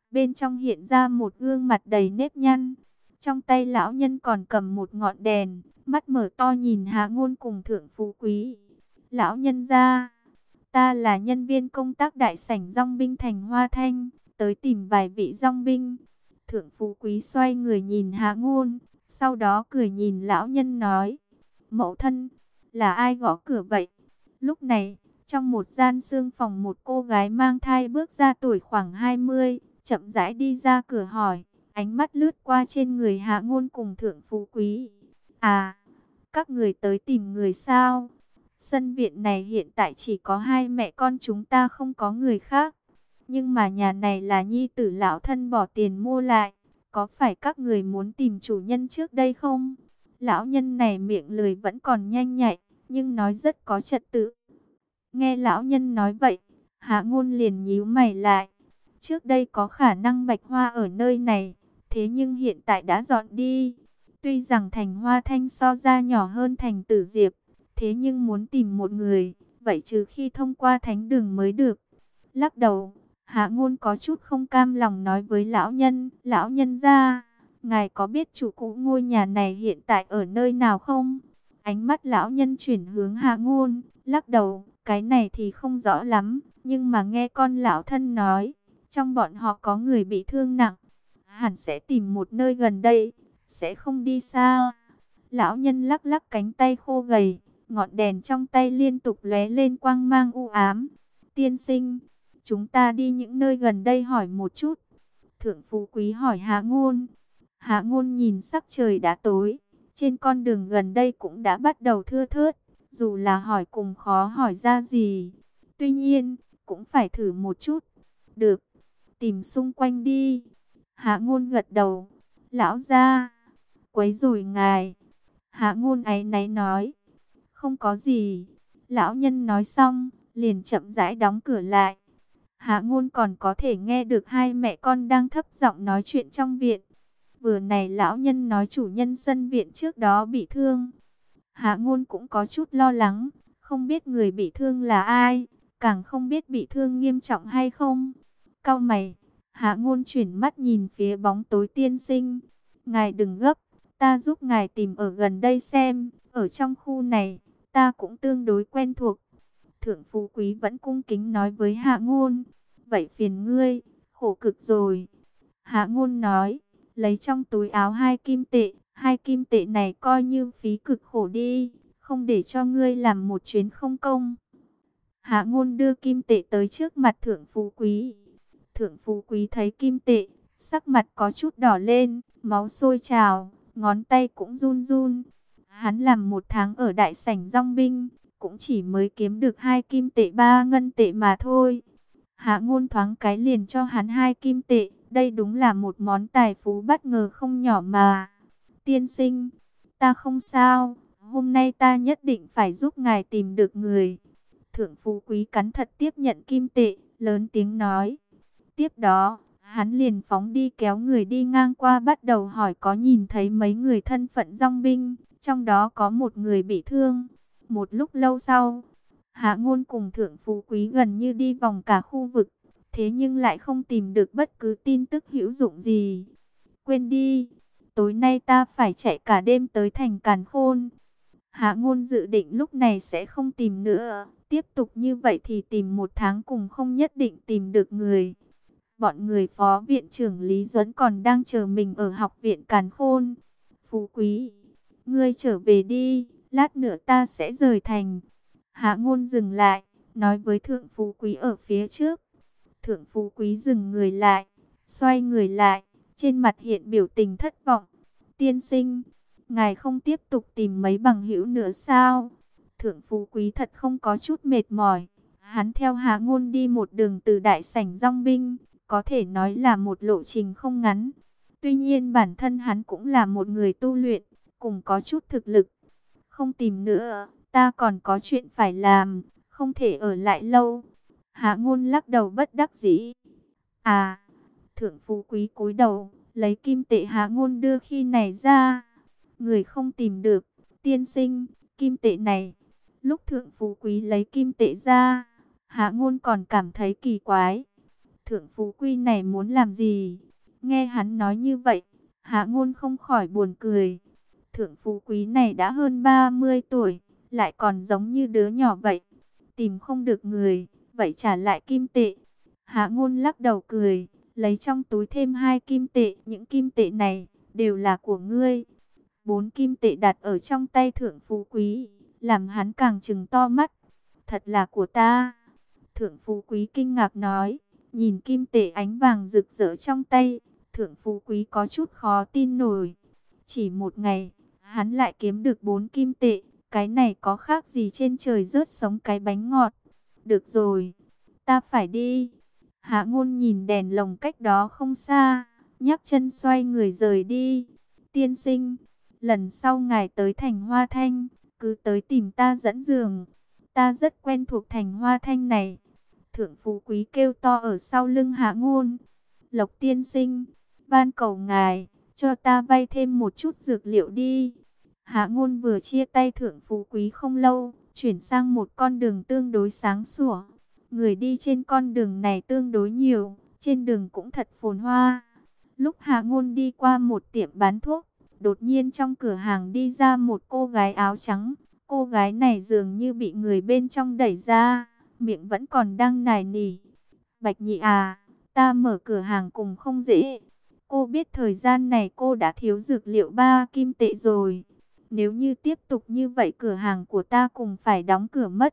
Bên trong hiện ra một gương mặt đầy nếp nhăn. Trong tay lão nhân còn cầm một ngọn đèn, mắt mở to nhìn Hạ Ngôn cùng Thượng Phú Quý. Lão nhân gia, ta là nhân viên công tác đại sảnh dong binh thành Hoa Thanh, tới tìm vài vị dong binh. Thượng Phú Quý xoay người nhìn Hạ Ngôn, sau đó cười nhìn lão nhân nói, mẫu thân, là ai gõ cửa vậy? Lúc này, trong một gian xương phòng một cô gái mang thai bước ra tuổi khoảng 20, chậm rãi đi ra cửa hỏi, ánh mắt lướt qua trên người Hạ Ngôn cùng Thượng Phú Quý. À, các người tới tìm người sao? Sân viện này hiện tại chỉ có hai mẹ con chúng ta, không có người khác. Nhưng mà nhà này là nhi tử lão thân bỏ tiền mua lại. Có phải các người muốn tìm chủ nhân trước đây không? Lão nhân này miệng lười vẫn còn nhanh nhạy, nhưng nói rất có trật tự. Nghe lão nhân nói vậy, Hạ Ngôn liền nhíu mày lại. Trước đây có khả năng Bạch Hoa ở nơi này, thế nhưng hiện tại đã dọn đi. Tuy rằng thành Hoa Thanh so ra nhỏ hơn thành Tử Diệp, thế nhưng muốn tìm một người, vậy trừ khi thông qua thánh đường mới được. Lắc đầu, Hạ Ngôn có chút không cam lòng nói với lão nhân gia, ngài có biết chủ cũ ngôi nhà này hiện tại ở nơi nào không? Ánh mắt lão nhân chuyển hướng Hạ Ngôn, lắc đầu, cái này thì không rõ lắm, nhưng mà nghe con lão thân nói, trong bọn họ có người bị thương nặng, hẳn sẽ tìm một nơi gần đây, sẽ không đi xa. Lão nhân lắc lắc cánh tay khô gầy, ngọn đèn trong tay liên tục lóe lên quang mang u ám. Tiên sinh, chúng ta đi những nơi gần đây hỏi một chút. Thượng Phú Quý hỏi Hạ Ngôn. Hạ Ngôn nhìn sắc trời đã tối, trên con đường gần đây cũng đã bắt đầu thưa thớt, dù là hỏi cùng khó hỏi ra gì. Tuy nhiên, cũng phải thử một chút. Được, tìm xung quanh đi. Hạ Ngôn gật đầu. Lão gia, quấy rầy ngài. Hạ Ngôn áy náy nói. Không có gì. Lão nhân nói xong, liền chậm rãi đóng cửa lại. Hạ Ngôn còn có thể nghe được hai mẹ con đang thấp giọng nói chuyện trong viện. Vừa này lão nhân nói chủ nhân sân viện trước đó bị thương. Hạ Ngôn cũng có chút lo lắng, không biết người bị thương là ai, càng không biết bị thương nghiêm trọng hay không. Cau mày, Hạ Ngôn chuyển mắt nhìn phía bóng tối. Tiên sinh, ngài đừng gấp, ta giúp ngài tìm ở gần đây xem, ở trong khu này, ta cũng tương đối quen thuộc. Thượng Phú Quý vẫn cung kính nói với Hạ Ngôn, vậy phiền ngươi, khổ cực rồi. Hạ Ngôn nói, lấy trong túi áo 2 kim tệ, 2 kim tệ này coi như phí cực khổ đi, không để cho ngươi làm một chuyến không công. Hạ Ngôn đưa kim tệ tới trước mặt Thượng Phú Quý. Thượng Phú Quý thấy kim tệ, sắc mặt có chút đỏ lên, máu sôi trào, ngón tay cũng run run. Hắn làm 1 tháng ở đại sảnh dong binh, cũng chỉ mới kiếm được 2 kim tệ 3 ngân tệ mà thôi. Hạ Ngôn thoáng cái liền cho hắn 2 kim tệ, đây đúng là một món tài phú bất ngờ không nhỏ mà. Tiên sinh, ta không sao, hôm nay ta nhất định phải giúp ngài tìm được người. Thượng Phú Quý cắn thật tiếp nhận kim tệ, lớn tiếng nói. Tiếp đó, hắn liền phóng đi kéo người đi ngang qua bắt đầu hỏi có nhìn thấy mấy người thân phận dong binh, trong đó có một người bị thương. Một lúc lâu sau, Hạ Ngôn cùng Thượng Phú Quý gần như đi vòng cả khu vực, thế nhưng lại không tìm được bất cứ tin tức hữu dụng gì. Quên đi, tối nay ta phải chạy cả đêm tới thành Càn Khôn. Hạ Ngôn dự định lúc này sẽ không tìm nữa, tiếp tục như vậy thì tìm 1 tháng cùng không nhất định tìm được người. Bọn người phó viện trưởng Lý Duẫn còn đang chờ mình ở học viện Càn Khôn. Phú Quý, ngươi trở về đi, lát nữa ta sẽ rời thành. Hạ Ngôn dừng lại, nói với Thượng Phú Quý ở phía trước. Thượng Phú Quý dừng người lại, xoay người lại, trên mặt hiện biểu tình thất vọng. Tiên sinh, ngài không tiếp tục tìm mấy bằng hữu nữa sao? Thượng Phú Quý thật không có chút mệt mỏi. Hắn theo Hạ Ngôn đi một đường từ đại sảnh dong binh, có thể nói là một lộ trình không ngắn. Tuy nhiên bản thân hắn cũng là một người tu luyện, cùng có chút thực lực. Không tìm nữa, ta còn có chuyện phải làm, không thể ở lại lâu. Hạ Ngôn lắc đầu bất đắc dĩ. À, Thượng Phú Quý cúi đầu, lấy kim tệ Hạ Ngôn đưa khi này ra. Người không tìm được, tiên sinh, kim tệ này. Lúc Thượng Phú Quý lấy kim tệ ra, Hạ Ngôn còn cảm thấy kỳ quái. Thượng Phú Quý này muốn làm gì? Nghe hắn nói như vậy, Hạ Ngôn không khỏi buồn cười. Thượng Phú Quý này đã hơn 30 tuổi, lại còn giống như đứa nhỏ vậy. Tìm không được người, vậy trả lại kim tệ. Hạ Ngôn lắc đầu cười, lấy trong túi thêm 2 kim tệ. Những kim tệ này đều là của ngươi. 4 kim tệ đặt ở trong tay Thượng Phú Quý, làm hắn càng trừng to mắt. Thật là của ta. Thượng Phú Quý kinh ngạc nói, nhìn kim tệ ánh vàng rực rỡ trong tay. Thượng Phú Quý có chút khó tin nổi. Chỉ một ngày, hắn lại kiếm được 4 kim tệ. Cái này có khác gì trên trời rớt sống cái bánh ngọt. Được rồi, ta phải đi. Hạ Ngôn nhìn đèn lồng cách đó không xa, nhấc chân xoay người rời đi. Tiên sinh, lần sau ngài tới thành Hoa Thanh, cứ tới tìm ta dẫn giường. Ta rất quen thuộc thành Hoa Thanh này. Thượng Phú Quý kêu to ở sau lưng Hạ Ngôn. Lộc tiên sinh, van cầu ngài, cho ta vay thêm một chút dược liệu đi. Hạ Ngôn vừa chia tay Thượng Phú Quý không lâu, chuyển sang một con đường tương đối sáng sủa. Người đi trên con đường này tương đối nhiều, trên đường cũng thật phồn hoa. Lúc Hạ Ngôn đi qua một tiệm bán thuốc, đột nhiên trong cửa hàng đi ra một cô gái áo trắng. Cô gái này dường như bị người bên trong đẩy ra, miệng vẫn còn đang nài nỉ. Bạch Nhị à, ta mở cửa hàng cùng không dễ. Cô biết thời gian này cô đã thiếu dược liệu 3 kim tệ rồi. Nếu như tiếp tục như vậy cửa hàng của ta cùng phải đóng cửa mất.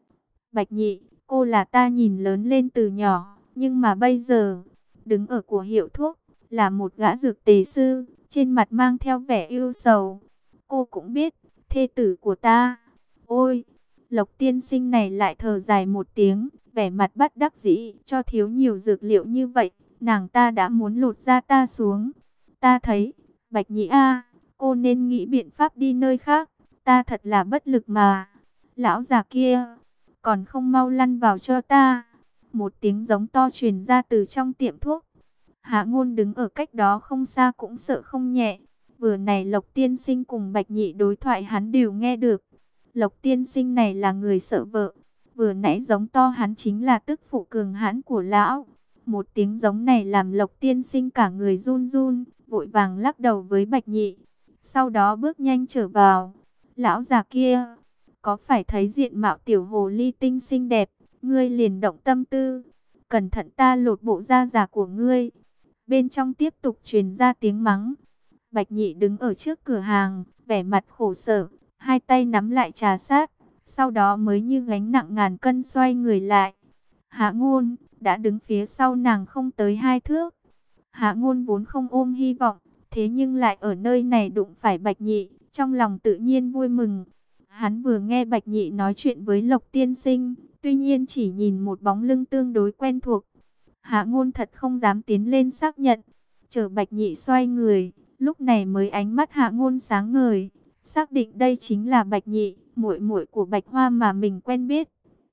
Bạch Nhị, cô là ta nhìn lớn lên từ nhỏ, nhưng mà bây giờ, đứng ở của hiệu thuốc, là một gã dược tề sư, trên mặt mang theo vẻ ưu sầu. Cô cũng biết, thê tử của ta. Ôi, Lộc tiên sinh này lại thở dài một tiếng, vẻ mặt bất đắc dĩ, cho thiếu nhiều dược liệu như vậy, nàng ta đã muốn lột da ta xuống. Ta thấy, Bạch Nhị a, cô nên nghĩ biện pháp đi nơi khác, ta thật là bất lực mà. Lão già kia, còn không mau lăn vào cho ta. Một tiếng giống to truyền ra từ trong tiệm thuốc. Hạ Ngôn đứng ở cách đó không xa cũng sợ không nhẹ. Vừa này Lộc tiên sinh cùng Bạch Nhị đối thoại hắn đều nghe được. Lộc tiên sinh này là người sợ vợ. Vừa nãy giống to hắn chính là tức phụ cường hãn của lão. Một tiếng giống này làm Lộc tiên sinh cả người run run, vội vàng lắc đầu với Bạch Nhị. Sau đó bước nhanh trở vào. Lão già kia, có phải thấy diện mạo tiểu hồ ly tinh xinh đẹp, ngươi liền động tâm tư. Cẩn thận ta lột bộ da già của ngươi. Bên trong tiếp tục truyền ra tiếng mắng. Bạch Nhị đứng ở trước cửa hàng, vẻ mặt khổ sở, hai tay nắm lại trà sát, sau đó mới như gánh nặng ngàn cân xoay người lại. Hạ Ngôn đã đứng phía sau nàng không tới 2 thước. Hạ Ngôn vốn không ôm hy vọng, thế nhưng lại ở nơi này đụng phải Bạch Nhị, trong lòng tự nhiên vui mừng. Hắn vừa nghe Bạch Nhị nói chuyện với Lộc tiên sinh, tuy nhiên chỉ nhìn một bóng lưng tương đối quen thuộc. Hạ Ngôn thật không dám tiến lên xác nhận, chờ Bạch Nhị xoay người, lúc này mới ánh mắt Hạ Ngôn sáng ngời, xác định đây chính là Bạch Nhị, muội muội của Bạch Hoa mà mình quen biết.